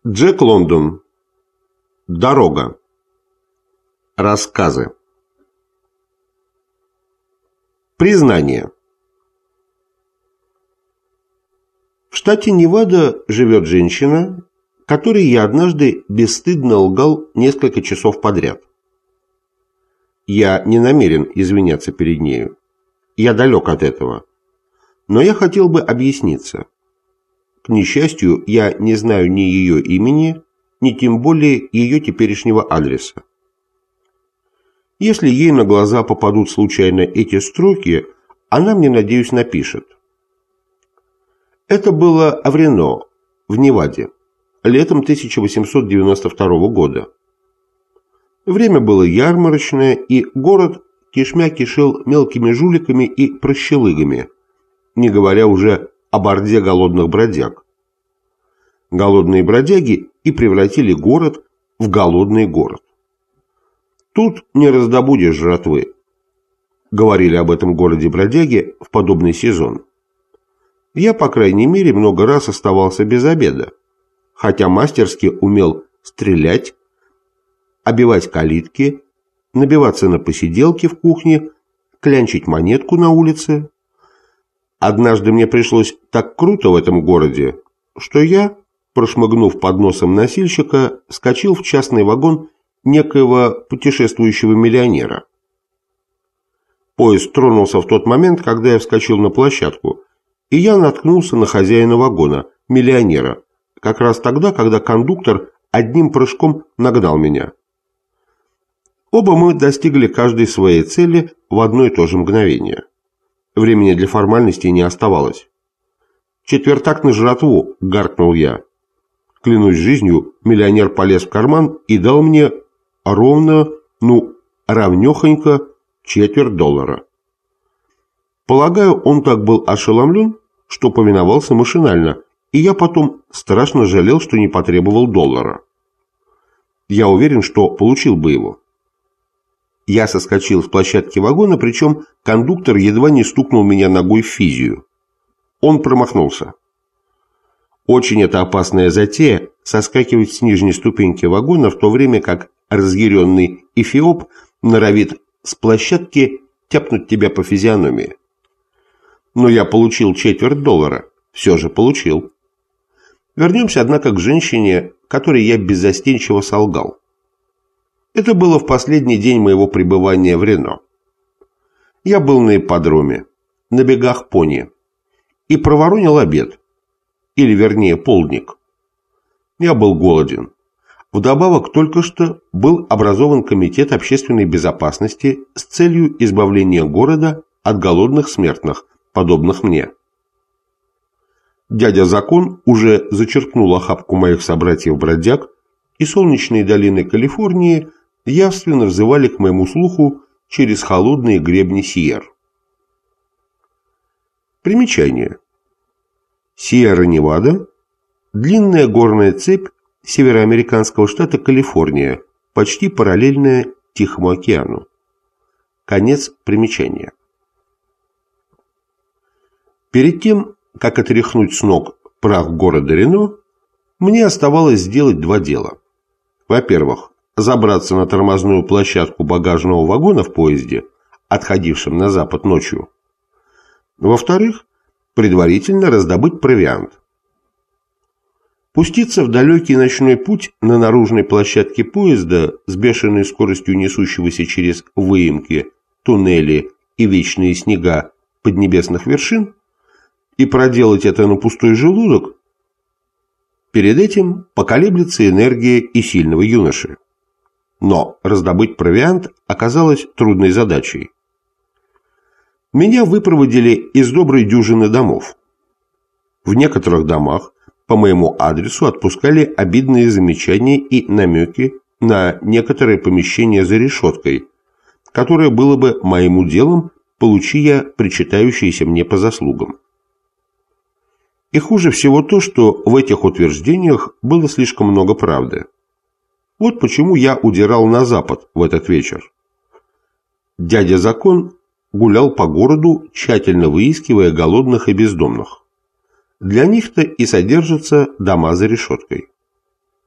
Джек Лондон. Дорога. Рассказы. Признание. В штате Невада живет женщина, которой я однажды бесстыдно лгал несколько часов подряд. Я не намерен извиняться перед нею. Я далек от этого. Но я хотел бы объясниться. К несчастью, я не знаю ни ее имени, ни тем более ее теперешнего адреса. Если ей на глаза попадут случайно эти строки, она мне, надеюсь, напишет. Это было в Рено, в Неваде, летом 1892 года. Время было ярмарочное, и город кишмя кишел мелкими жуликами и прощелыгами, не говоря уже об орде голодных бродяг. Голодные бродяги и превратили город в голодный город. Тут не раздобудешь жратвы. Говорили об этом городе бродяги в подобный сезон. Я, по крайней мере, много раз оставался без обеда, хотя мастерски умел стрелять, обивать калитки, набиваться на посиделки в кухне, клянчить монетку на улице. Однажды мне пришлось так круто в этом городе, что я, прошмыгнув под носом носильщика, скочил в частный вагон некоего путешествующего миллионера. Поезд тронулся в тот момент, когда я вскочил на площадку, и я наткнулся на хозяина вагона, миллионера, как раз тогда, когда кондуктор одним прыжком нагнал меня. Оба мы достигли каждой своей цели в одно и то же мгновение. Времени для формальностей не оставалось. «Четвертак на жратву!» – гаркнул я. Клянусь жизнью, миллионер полез в карман и дал мне ровно, равнёхонько $0,25. Полагаю, он так был ошеломлен, что повиновался машинально, и я потом страшно жалел, что не потребовал $1. Я уверен, что получил бы его. Я соскочил с площадки вагона, причем кондуктор едва не стукнул меня ногой в физию. Он промахнулся. Очень это опасная затея – соскакивать с нижней ступеньки вагона, в то время как разъяренный эфиоп норовит с площадки тяпнуть тебя по физиономии. Но я получил $0,25. Все же получил. Вернемся, однако, к женщине, которой я беззастенчиво солгал. Это было в последний день моего пребывания в Рено. Я был на ипподроме, на бегах пони, и проворонил обед, или вернее полдник. Я был голоден. Вдобавок только что был образован комитет общественной безопасности с целью избавления города от голодных смертных, подобных мне. Дядя Закон уже зачерпнул охапку моих собратьев-бродяг, и солнечные долины Калифорнии явственно взывали к моему слуху через холодные гребни Сьерр. Примечание. Сьерра-Невада – длинная горная цепь североамериканского штата Калифорния, почти параллельная Тихому океану. Конец примечания. Перед тем, как отряхнуть с ног прах города Рено, мне оставалось сделать два дела. Во-первых, забраться на тормозную площадку багажного вагона в поезде, отходившем на запад ночью. Во-вторых, предварительно раздобыть провиант. Пуститься в далекий ночной путь на наружной площадке поезда с бешеной скоростью несущегося через выемки, туннели и вечные снега поднебесных вершин и проделать это на пустой желудок, перед этим поколеблется энергия и сильного юноши. Но раздобыть провиант оказалось трудной задачей. Меня выпроводили из доброй дюжины домов. В некоторых домах по моему адресу отпускали обидные замечания и намеки на некоторые помещения за решеткой, которое было бы моим уделом, получи я причитающиеся мне по заслугам. И хуже всего то, что в этих утверждениях было слишком много правды. Вот почему я удирал на запад в этот вечер. Дядя Закон гулял по городу, тщательно выискивая голодных и бездомных. Для них-то и содержатся дома за решеткой.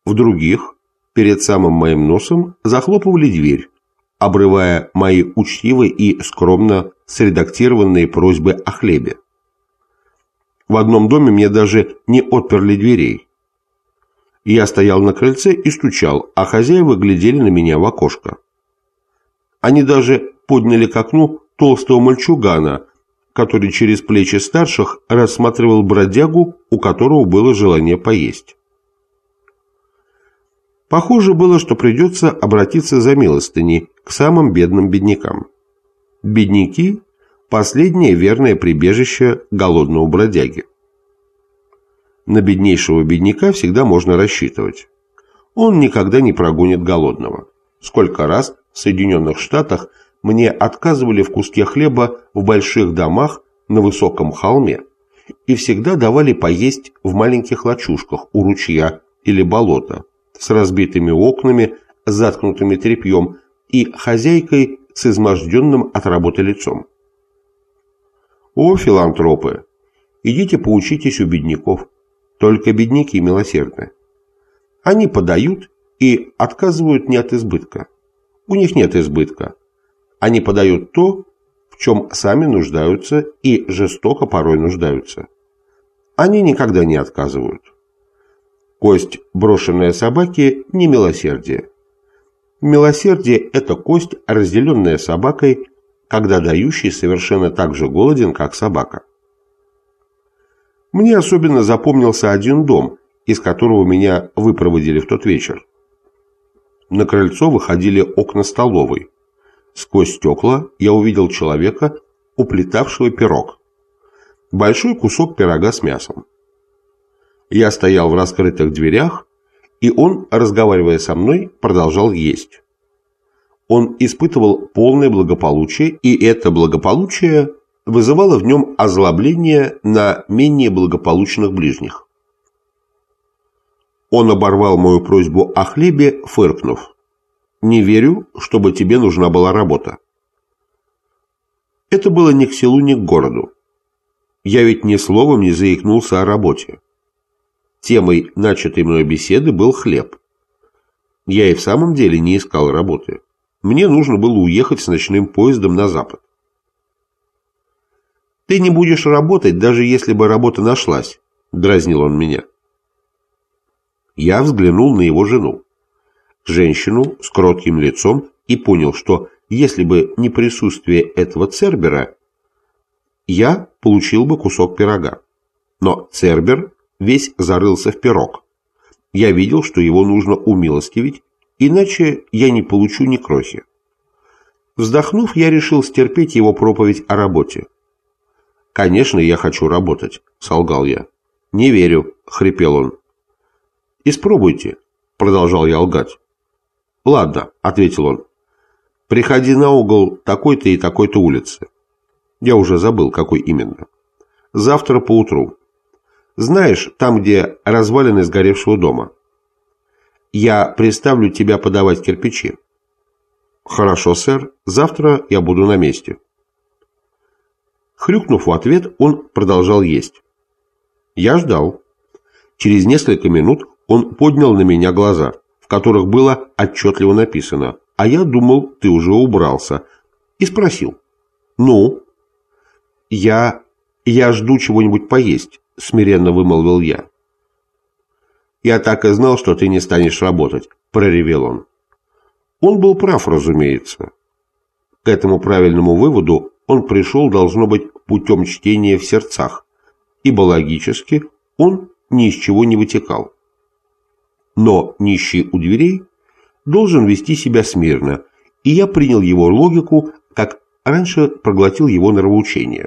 В других, перед самым моим носом, захлопывали дверь, обрывая мои учтивые и скромно средактированные просьбы о хлебе. В одном доме мне даже не отперли дверей. Я стоял на крыльце и стучал, а хозяева глядели на меня в окошко. Они даже подняли к окну толстого мальчугана, который через плечи старших рассматривал бродягу, у которого было желание поесть. Похоже было, что придется обратиться за милостыней к самым бедным беднякам. Бедняки – последнее верное прибежище голодного бродяги. На беднейшего бедняка всегда можно рассчитывать. Он никогда не прогонит голодного. Сколько раз в Соединенных Штатах мне отказывали в куске хлеба в больших домах на высоком холме и всегда давали поесть в маленьких лачушках у ручья или болота с разбитыми окнами, заткнутыми тряпьем и хозяйкой с изможденным от работы лицом. О, филантропы, идите поучитесь у бедняков. Только бедняки милосердны. Они подают и отказывают не от избытка. У них нет избытка. Они подают то, в чем сами нуждаются и жестоко порой нуждаются. Они никогда не отказывают. Кость, брошенная собаке, не милосердие. Милосердие – это кость, разделенная собакой, когда дающий совершенно так же голоден, как собака. Мне особенно запомнился один дом, из которого меня выпроводили в тот вечер. На крыльцо выходили окна столовой. Сквозь стекла я увидел человека, уплетавшего пирог. Большой кусок пирога с мясом. Я стоял в раскрытых дверях, и он, разговаривая со мной, продолжал есть. Он испытывал полное благополучие, и это благополучие вызывало в нем озлобление на менее благополучных ближних. Он оборвал мою просьбу о хлебе, фыркнув: «Не верю, чтобы тебе нужна была работа». Это было ни к селу, ни к городу. Я ведь ни словом не заикнулся о работе. Темой начатой мной беседы был хлеб. Я и в самом деле не искал работы. Мне нужно было уехать с ночным поездом на запад. «Ты не будешь работать, даже если бы работа нашлась», – дразнил он меня. Я взглянул на его жену, женщину с кротким лицом, и понял, что если бы не присутствие этого Цербера, я получил бы кусок пирога. Но Цербер весь зарылся в пирог. Я видел, что его нужно умилостивить, иначе я не получу ни крохи. Вздохнув, я решил стерпеть его проповедь о работе. «Конечно, я хочу работать», — солгал я. «Не верю», — хрипел он. «Испробуйте», — продолжал я лгать. «Ладно», — ответил он. «Приходи на угол такой-то и такой-то улицы». Я уже забыл, какой именно. «Завтра поутру. Знаешь, там, где развалины сгоревшего дома. Я приставлю тебя подавать кирпичи». «Хорошо, сэр. Завтра я буду на месте». Хрюкнув в ответ, он продолжал есть. Я ждал. Через несколько минут он поднял на меня глаза, в которых было отчетливо написано: «А я думал, ты уже убрался», и спросил: «Ну?» «Я жду чего-нибудь поесть», — смиренно вымолвил я. «Я так и знал, что ты не станешь работать», — проревел он. Он был прав, разумеется. К этому правильному выводу он пришел, должно быть, путем чтения в сердцах, ибо логически он ни из чего не вытекал. Но нищий у дверей должен вести себя смирно, и я принял его логику, как раньше проглотил его нравоучение.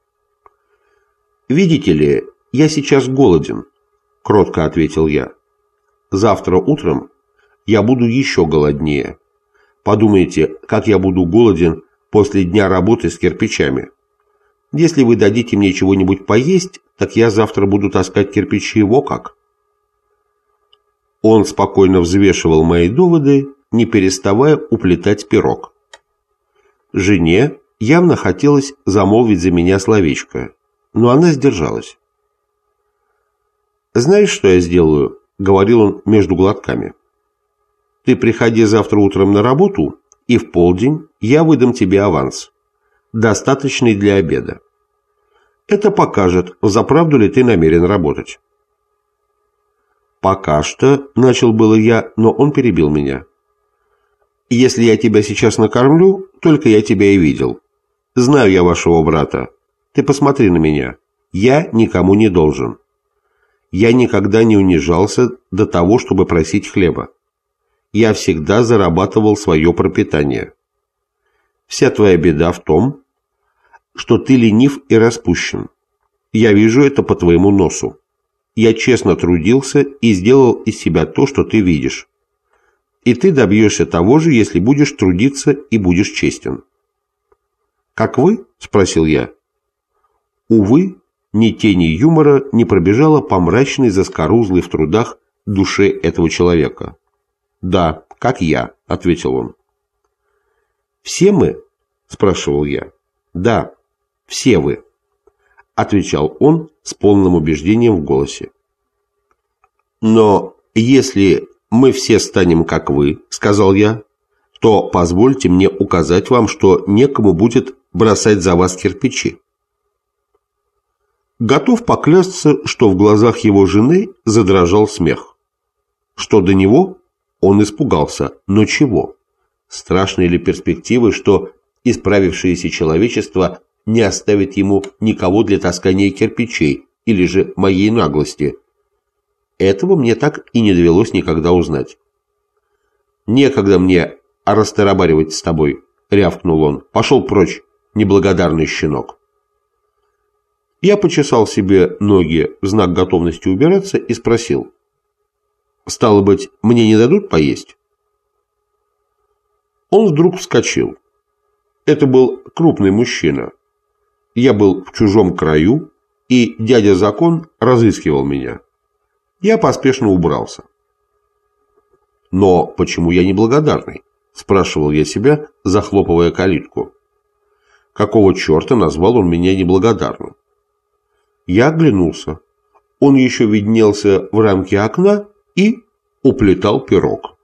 «Видите ли, я сейчас голоден», — кротко ответил я. «Завтра утром я буду еще голоднее. Подумайте, как я буду голоден после дня работы с кирпичами. Если вы дадите мне чего-нибудь поесть, так я завтра буду таскать кирпичи во как». Он спокойно взвешивал мои доводы, не переставая уплетать пирог. Жене явно хотелось замолвить за меня словечко, но она сдержалась. «Знаешь, что я сделаю?» говорил он между глотками. «Ты приходи завтра утром на работу, и в полдень я выдам тебе аванс, достаточный для обеда. Это покажет, взаправду ли ты намерен работать». «Пока что», — начал было я, но он перебил меня. «Если я тебя сейчас накормлю, только я тебя и видел. Знаю я вашего брата. Ты посмотри на меня. Я никому не должен. Я никогда не унижался до того, чтобы просить хлеба. Я всегда зарабатывал свое пропитание. Вся твоя беда в том, что ты ленив и распущен. Я вижу это по твоему носу. Я честно трудился и сделал из себя то, что ты видишь. И ты добьешься того же, если будешь трудиться и будешь честен». «Как вы?» – спросил я. Увы, ни тени юмора не пробежала по мрачной заскорузлой в трудах душе этого человека. «Да, как я», – ответил он. «Все мы?» – спрашивал я. «Да, все вы», – отвечал он с полным убеждением в голосе. «Но если мы все станем как вы», – сказал я, – «то позвольте мне указать вам, что некому будет бросать за вас кирпичи». Готов поклясться, что в глазах его жены задрожал смех. Что до него, он испугался, но чего? Страшные ли перспективы, что исправившееся человечество не оставит ему никого для таскания кирпичей или же моей наглости? Этого мне так и не довелось никогда узнать. «Некогда мне растарабаривать с тобой», — рявкнул он. «Пошел прочь, неблагодарный щенок». Я почесал себе ноги в знак готовности убираться и спросил: «Стало быть, мне не дадут поесть?» Он вдруг вскочил. Это был крупный мужчина. Я был в чужом краю, и дядя Закон разыскивал меня. Я поспешно убрался. «Но почему я неблагодарный?» – спрашивал я себя, захлопывая калитку. Какого черта назвал он меня неблагодарным? Я оглянулся. Он еще виднелся в рамке окна и уплетал пирог.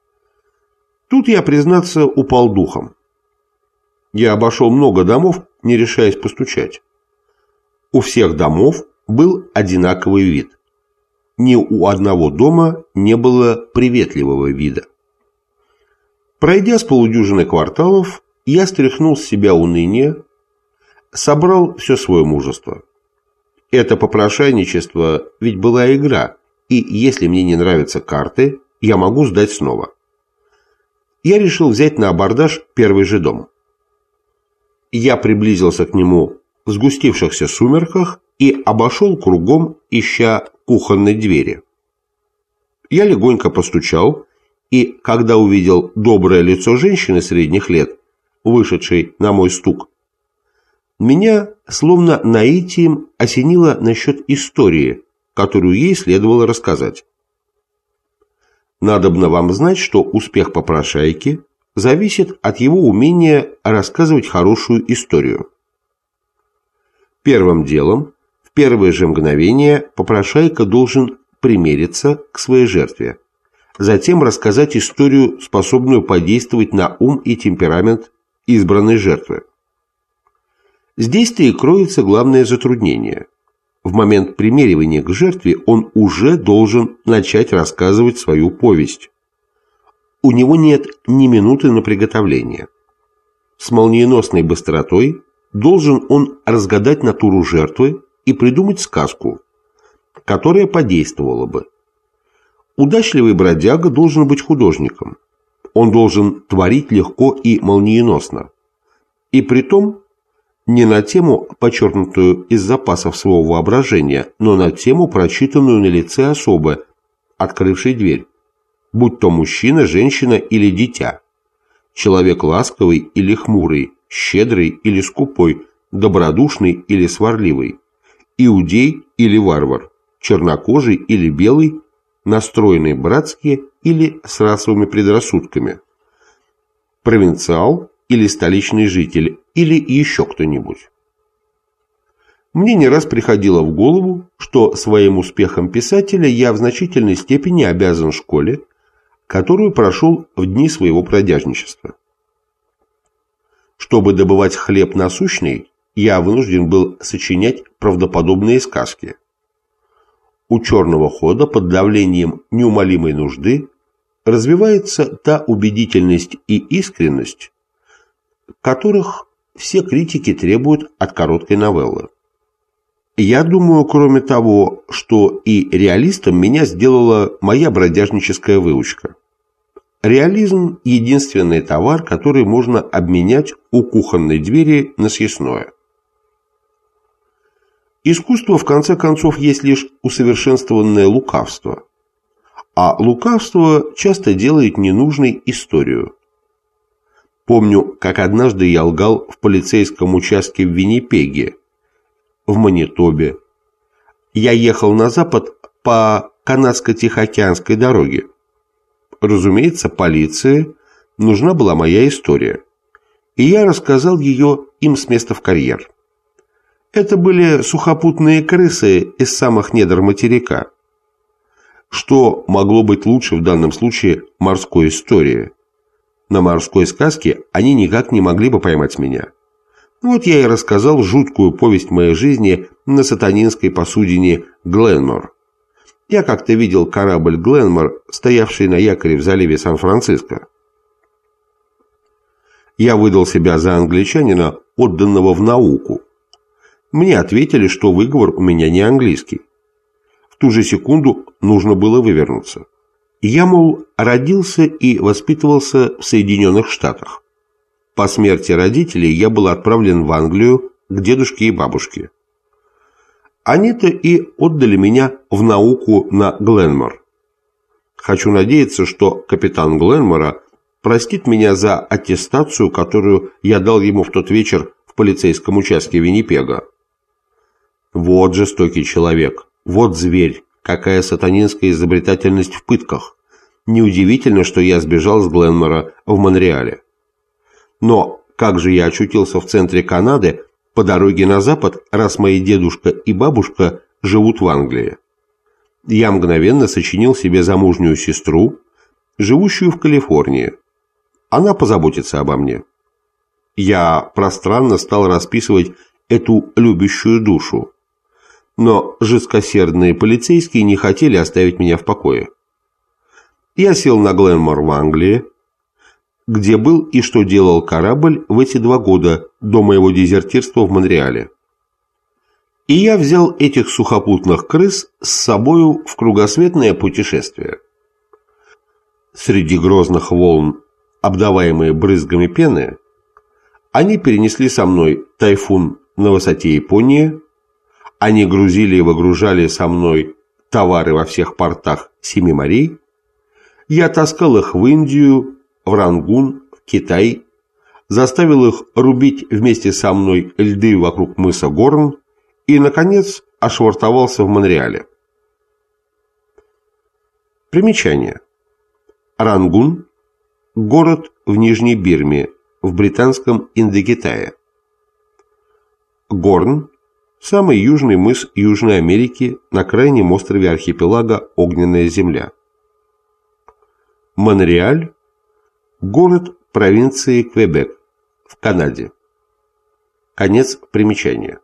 Тут я, признаться, упал духом. Я обошел много домов, не решаясь постучать. У всех домов был одинаковый вид. Ни у одного дома не было приветливого вида. Пройдя с полудюжины кварталов, я стряхнул с себя уныние, собрал все свое мужество. Это попрошайничество ведь была игра, и если мне не нравятся карты, я могу сдать снова. Я решил взять на абордаж первый же дом. Я приблизился к нему в сгустившихся сумерках и обошел кругом, ища кухонной двери. Я легонько постучал, и когда увидел доброе лицо женщины средних лет, вышедшей на мой стук, меня словно наитием осенило насчет истории, которую ей следовало рассказать. Надобно вам знать, что успех попрошайки зависит от его умения рассказывать хорошую историю. Первым делом, в первое же мгновение, попрошайка должен примериться к своей жертве, затем рассказать историю, способную подействовать на ум и темперамент избранной жертвы. Здесь-то и кроется главное затруднение. В момент примеривания к жертве он уже должен начать рассказывать свою повесть. У него нет ни минуты на приготовление. С молниеносной быстротой должен он разгадать натуру жертвы и придумать сказку, которая подействовала бы. Удачливый бродяга должен быть художником. Он должен творить легко и молниеносно. И притом не на тему, подчеркнутую из запасов своего воображения, но на тему, прочитанную на лице особы, открывшей дверь, будь то мужчина, женщина или дитя, человек ласковый или хмурый, щедрый или скупой, добродушный или сварливый, иудей или варвар, чернокожий или белый, настроенный братски или с расовыми предрассудками, провинциал или столичный житель, или еще кто-нибудь. Мне не раз приходило в голову, что своим успехом писателя я в значительной степени обязан школе, которую прошел в дни своего бродяжничества. Чтобы добывать хлеб насущный, я вынужден был сочинять правдоподобные сказки. У черного хода под давлением неумолимой нужды развивается та убедительность и искренность, которых все критики требуют от короткой новеллы. Я думаю, кроме того, что и реалистом меня сделала моя бродяжническая выучка. Реализм – единственный товар, который можно обменять у кухонной двери на съестное. Искусство, в конце концов, есть лишь усовершенствованное лукавство, а лукавство часто делает ненужной историю. Помню, как однажды я лгал в полицейском участке в Виннипеге, в Манитобе. Я ехал на запад по канадско-тихоокеанской дороге. Разумеется, полиции нужна была моя история, и я рассказал ее им с места в карьер. Это были сухопутные крысы из самых недр материка. Что могло быть лучше в данном случае морской истории? На морской сказке они никак не могли бы поймать меня. Вот я и рассказал жуткую повесть моей жизни на сатанинской посудине «Гленмор». Я как-то видел корабль «Гленмор», стоявший на якоре в заливе Сан-Франциско. Я выдал себя за англичанина, отданного в науку. Мне ответили, что выговор у меня не английский. В ту же секунду нужно было вывернуться. Я, мол, родился и воспитывался в Соединенных Штатах. По смерти родителей я был отправлен в Англию к дедушке и бабушке. Они-то и отдали меня в науку на Гленмор. Хочу надеяться, что капитан Гленмора простит меня за аттестацию, которую я дал ему в тот вечер в полицейском участке Виннипега. Вот жестокий человек, вот зверь, какая сатанинская изобретательность в пытках. Неудивительно, что я сбежал с Гленмора в Монреале. Но как же я очутился в центре Канады по дороге на запад, раз мои дедушка и бабушка живут в Англии? Я мгновенно сочинил себе замужнюю сестру, живущую в Калифорнии. Она позаботится обо мне. Я пространно стал расписывать эту любящую душу. Но жесткосердные полицейские не хотели оставить меня в покое. Я сел на Гленмор в Англии, где был и что делал корабль в эти 2 года до моего дезертирства в Монреале. И я взял этих сухопутных крыс с собою в кругосветное путешествие. Среди грозных волн, обдаваемые брызгами пены, они перенесли со мной тайфун на высоте Японии, они грузили и выгружали со мной товары во всех портах 7 морей, я таскал их в Индию, в Рангун, в Китай, заставил их рубить вместе со мной льды вокруг мыса Горн и, наконец, ошвартовался в Монреале. Примечание. Рангун – город в Нижней Бирме, в британском Индокитае. Горн – самый южный мыс Южной Америки на крайнем острове архипелага Огненная земля. Монреаль – город провинции Квебек в Канаде. Конец примечания.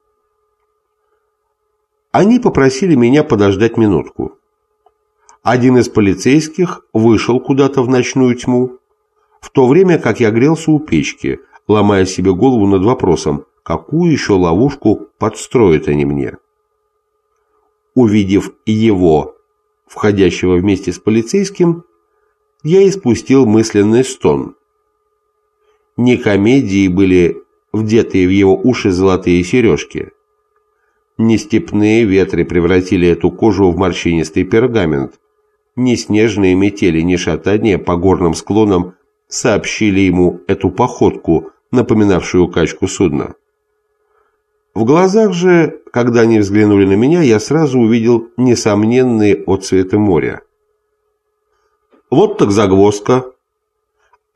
Они попросили меня подождать минутку. Один из полицейских вышел куда-то в ночную тьму, в то время как я грелся у печки, ломая себе голову над вопросом, какую еще ловушку подстроят они мне. Увидев его, входящего вместе с полицейским, я испустил мысленный стон. Не комедии были вдетые в его уши золотые сережки. Не степные ветры превратили эту кожу в морщинистый пергамент. Ни снежные метели, ни шатания по горным склонам сообщили ему эту походку, напоминавшую качку судна. В глазах же, когда они взглянули на меня, я сразу увидел несомненные отцветы моря. Вот так загвоздка.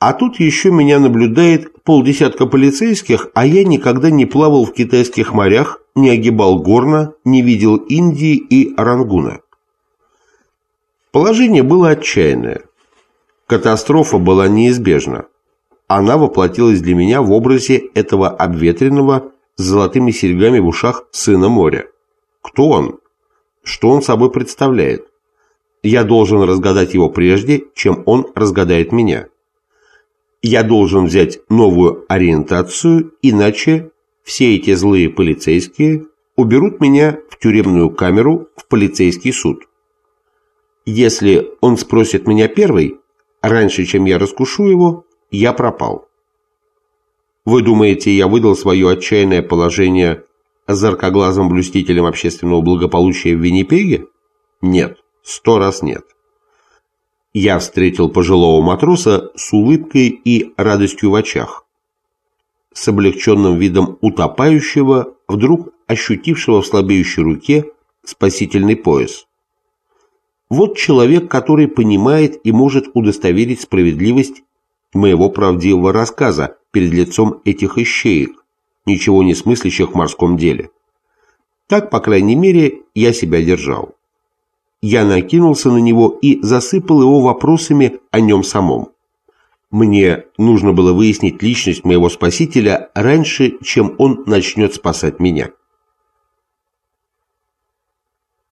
А тут еще меня наблюдает полдесятка полицейских, а я никогда не плавал в китайских морях, не огибал Горна, не видел Индии и Рангуна. Положение было отчаянное. Катастрофа была неизбежна. Она воплотилась для меня в образе этого обветренного с золотыми серьгами в ушах сына моря. Кто он? Что он собой представляет? Я должен разгадать его прежде, чем он разгадает меня. Я должен взять новую ориентацию, иначе все эти злые полицейские уберут меня в тюремную камеру, в полицейский суд. Если он спросит меня первый, раньше, чем я раскушу его, я пропал. Вы думаете, я выдал свое отчаянное положение заркоглазым блюстителем общественного благополучия в Виннипеге? Нет, 100 раз нет. Я встретил пожилого матроса с улыбкой и радостью в очах, с облегченным видом утопающего, вдруг ощутившего в слабеющей руке спасительный пояс. Вот человек, который понимает и может удостоверить справедливость моего правдивого рассказа перед лицом этих ищеек, ничего не смыслящих в морском деле. Так, по крайней мере, я себя держал. Я накинулся на него и засыпал его вопросами о нем самом. Мне нужно было выяснить личность моего спасителя раньше, чем он начнет спасать меня.